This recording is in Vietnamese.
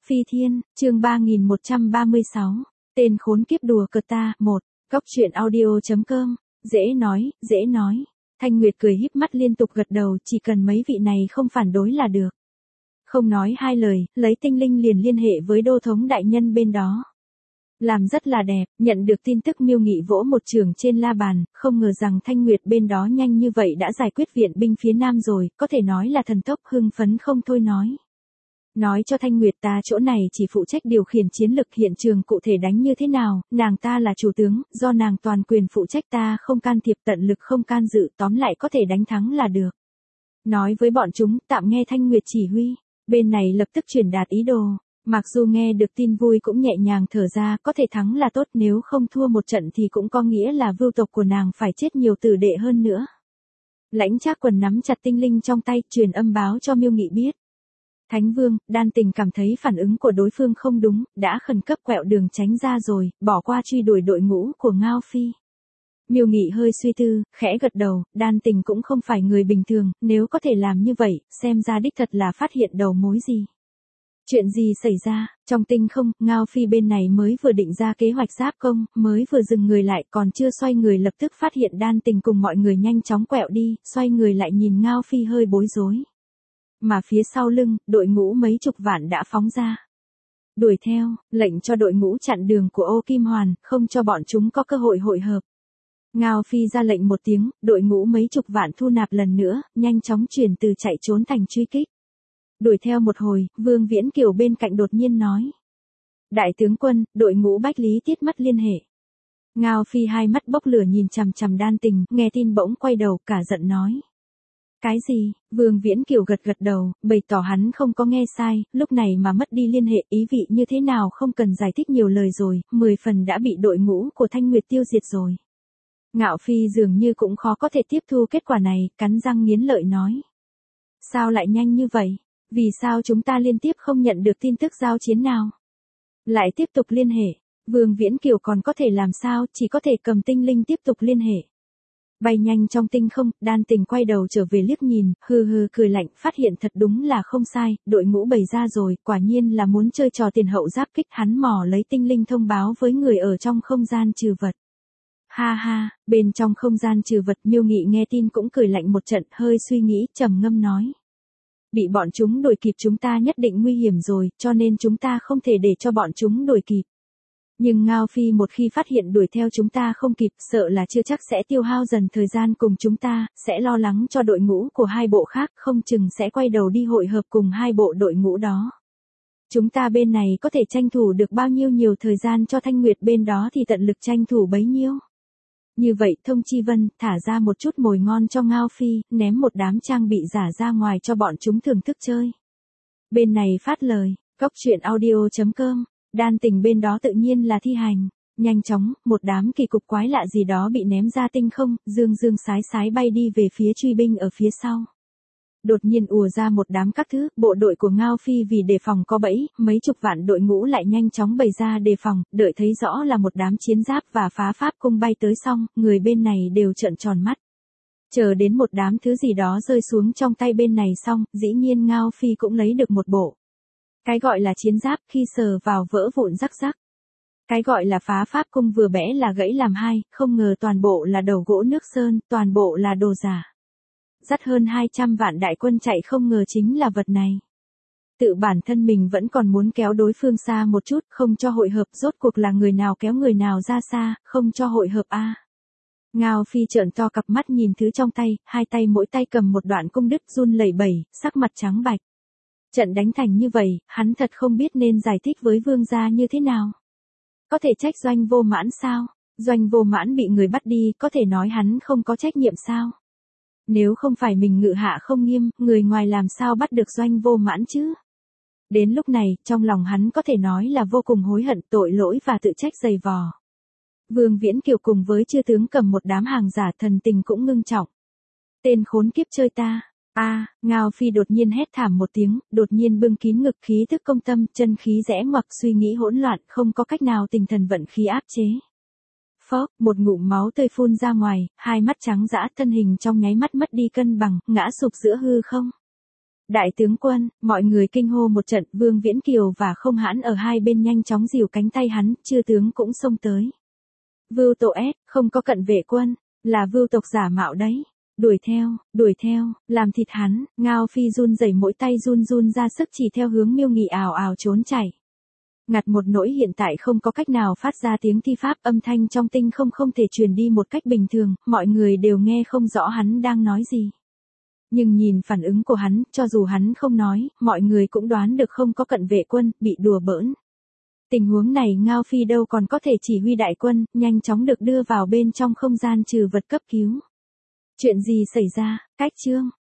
Phi Thiên, chương 3136, tên khốn kiếp đùa cợt ta, 1, Cóc truyện audio.com, dễ nói. Thanh Nguyệt cười híp mắt liên tục gật đầu, chỉ cần mấy vị này không phản đối là được. Không nói hai lời, lấy tinh linh liền liên hệ với đô thống đại nhân bên đó. Làm rất là đẹp, nhận được tin tức Miêu Nghị vỗ một trường trên la bàn, không ngờ rằng Thanh Nguyệt bên đó nhanh như vậy đã giải quyết viện binh phía Nam rồi, có thể nói là thần tốc, hưng phấn không thôi nói. Nói cho Thanh Nguyệt ta chỗ này chỉ phụ trách điều khiển chiến lực, hiện trường cụ thể đánh như thế nào, nàng ta là chủ tướng, do nàng toàn quyền phụ trách, ta không can thiệp, tận lực không can dự, tóm lại có thể đánh thắng là được. Nói với bọn chúng, tạm nghe Thanh Nguyệt chỉ huy, bên này lập tức truyền đạt ý đồ. Mặc dù nghe được tin vui cũng nhẹ nhàng thở ra, có thể thắng là tốt, nếu không thua một trận thì cũng có nghĩa là vưu tộc của nàng phải chết nhiều tử đệ hơn nữa. Lãnh Trác Quần nắm chặt tinh linh trong tay, truyền âm báo cho Miêu Nghị biết. Thánh Vương, Đan Tình cảm thấy phản ứng của đối phương không đúng, đã khẩn cấp quẹo đường tránh ra rồi, bỏ qua truy đuổi đội ngũ của Ngao Phi. Miêu Nghị hơi suy tư, khẽ gật đầu, Đan Tình cũng không phải người bình thường, nếu có thể làm như vậy, xem ra đích thật là phát hiện đầu mối gì. Chuyện gì xảy ra, trong tinh không, Ngao Phi bên này mới vừa định ra kế hoạch giáp công, mới vừa dừng người lại, còn chưa xoay người lập tức phát hiện Đan Tình cùng mọi người nhanh chóng quẹo đi, xoay người lại nhìn Ngao Phi hơi bối rối. Mà phía sau lưng, đội ngũ mấy chục vạn đã phóng ra. Đuổi theo, lệnh cho đội ngũ chặn đường của Ô Kim Hoàn, không cho bọn chúng có cơ hội hội hợp. Ngao Phi ra lệnh một tiếng, đội ngũ mấy chục vạn thu nạp lần nữa, nhanh chóng chuyển từ chạy trốn thành truy kích. Đuổi theo một hồi, Vương Viễn Kiều bên cạnh đột nhiên nói. Đại tướng quân, đội ngũ Bách Lý Tiết mắt liên hệ. Ngao Phi hai mắt bốc lửa nhìn chằm chằm Đan Tình, nghe tin bỗng quay đầu, cả giận nói. Cái gì? Vương Viễn Kiều gật đầu, bày tỏ hắn không có nghe sai, lúc này mà mất đi liên hệ, ý vị như thế nào không cần giải thích nhiều lời rồi, 10 phần đã bị đội ngũ của Thanh Nguyệt tiêu diệt rồi. Ngạo Phi dường như cũng khó có thể tiếp thu kết quả này, cắn răng nghiến lợi nói. Sao lại nhanh như vậy? Vì sao chúng ta liên tiếp không nhận được tin tức giao chiến nào? Lại tiếp tục liên hệ, Vương Viễn Kiều còn có thể làm sao, chỉ có thể cầm tinh linh tiếp tục liên hệ. Bay nhanh trong tinh không, Đan Tình quay đầu trở về liếc nhìn, hừ cười lạnh, phát hiện thật đúng là không sai, đội ngũ bày ra rồi, quả nhiên là muốn chơi trò tiền hậu giáp kích, hắn mò lấy tinh linh thông báo với người ở trong không gian trừ vật. Ha ha, bên trong không gian trừ vật, Miêu Nghị nghe tin cũng cười lạnh một trận, hơi suy nghĩ, trầm ngâm nói. Bị bọn chúng đuổi kịp chúng ta nhất định nguy hiểm rồi, cho nên chúng ta không thể để cho bọn chúng đuổi kịp. Nhưng Ngao Phi một khi phát hiện đuổi theo chúng ta không kịp, sợ là chưa chắc sẽ tiêu hao dần thời gian cùng chúng ta, sẽ lo lắng cho đội ngũ của hai bộ khác, không chừng sẽ quay đầu đi hội hợp cùng hai bộ đội ngũ đó. Chúng ta bên này có thể tranh thủ được bao nhiêu nhiều thời gian cho Thanh Nguyệt bên đó thì tận lực tranh thủ bấy nhiêu. Như vậy Thông Chi Vân thả ra một chút mồi ngon cho Ngao Phi, ném một đám trang bị giả ra ngoài cho bọn chúng thưởng thức chơi. Bên này phát lời, Cóc truyện audio.com, Đan Tình bên đó tự nhiên là thi hành. Nhanh chóng, một đám kỳ cục quái lạ gì đó bị ném ra tinh không, dương sái bay đi về phía truy binh ở phía sau. Đột nhiên ùa ra một đám các thứ, bộ đội của Ngao Phi vì đề phòng có bẫy, mấy chục vạn đội ngũ lại nhanh chóng bày ra đề phòng, đợi thấy rõ là một đám chiến giáp và phá pháp cung bay tới xong, người bên này đều trợn tròn mắt. Chờ đến một đám thứ gì đó rơi xuống trong tay bên này xong, dĩ nhiên Ngao Phi cũng lấy được một bộ. Cái gọi là chiến giáp khi sờ vào vỡ vụn rắc. Cái gọi là phá pháp cung vừa bẽ là gãy làm hai, không ngờ toàn bộ là đầu gỗ nước sơn, toàn bộ là đồ giả. Dắt hơn 200 vạn đại quân chạy không ngờ chính là vật này. Tự bản thân mình vẫn còn muốn kéo đối phương xa một chút, không cho hội hợp, rốt cuộc là người nào kéo người nào ra xa, không cho hội hợp a. Ngao Phi trợn to cặp mắt nhìn thứ trong tay, hai tay mỗi tay cầm một đoạn cung đứt run lẩy bẩy, sắc mặt trắng bạch. Trận đánh thành như vậy, hắn thật không biết nên giải thích với vương gia như thế nào. Có thể trách Doanh Vô Mãn sao? Doanh Vô Mãn bị người bắt đi, có thể nói hắn không có trách nhiệm sao? Nếu không phải mình ngự hạ không nghiêm, người ngoài làm sao bắt được Doanh Vô Mãn chứ? Đến lúc này, trong lòng hắn có thể nói là vô cùng hối hận, tội lỗi và tự trách dày vò. Vương Viễn Kiều cùng với chư tướng cầm một đám hàng giả, thần tình cũng ngưng trọng. Tên khốn kiếp chơi ta. Ngao Phi đột nhiên hét thảm một tiếng, đột nhiên bưng kín ngực, khí thức công tâm, chân khí rẽ ngoặc, suy nghĩ hỗn loạn, không có cách nào tinh thần vận khí áp chế. Phốc, một ngụm máu tươi phun ra ngoài, hai mắt trắng dã, thân hình trong nháy mắt mất đi cân bằng, ngã sụp giữa hư không. Đại tướng quân, mọi người kinh hô một trận, Vương Viễn Kiều và Không Hãn ở hai bên nhanh chóng dìu cánh tay hắn, chư tướng cũng xông tới. Vưu Tổ S, không có cận vệ quân, là Vưu tộc giả mạo đấy. Đuổi theo, làm thịt hắn, Ngao Phi run rẩy mỗi tay run run ra sức chỉ theo hướng Miêu Nghị ào ào trốn chạy. Ngặt một nỗi hiện tại không có cách nào phát ra tiếng thi pháp, âm thanh trong tinh không thể truyền đi một cách bình thường, mọi người đều nghe không rõ hắn đang nói gì. Nhưng nhìn phản ứng của hắn, cho dù hắn không nói, mọi người cũng đoán được không có cận vệ quân, bị đùa bỡn. Tình huống này Ngao Phi đâu còn có thể chỉ huy đại quân, nhanh chóng được đưa vào bên trong không gian trừ vật cấp cứu. Chuyện gì xảy ra, Cách Trương,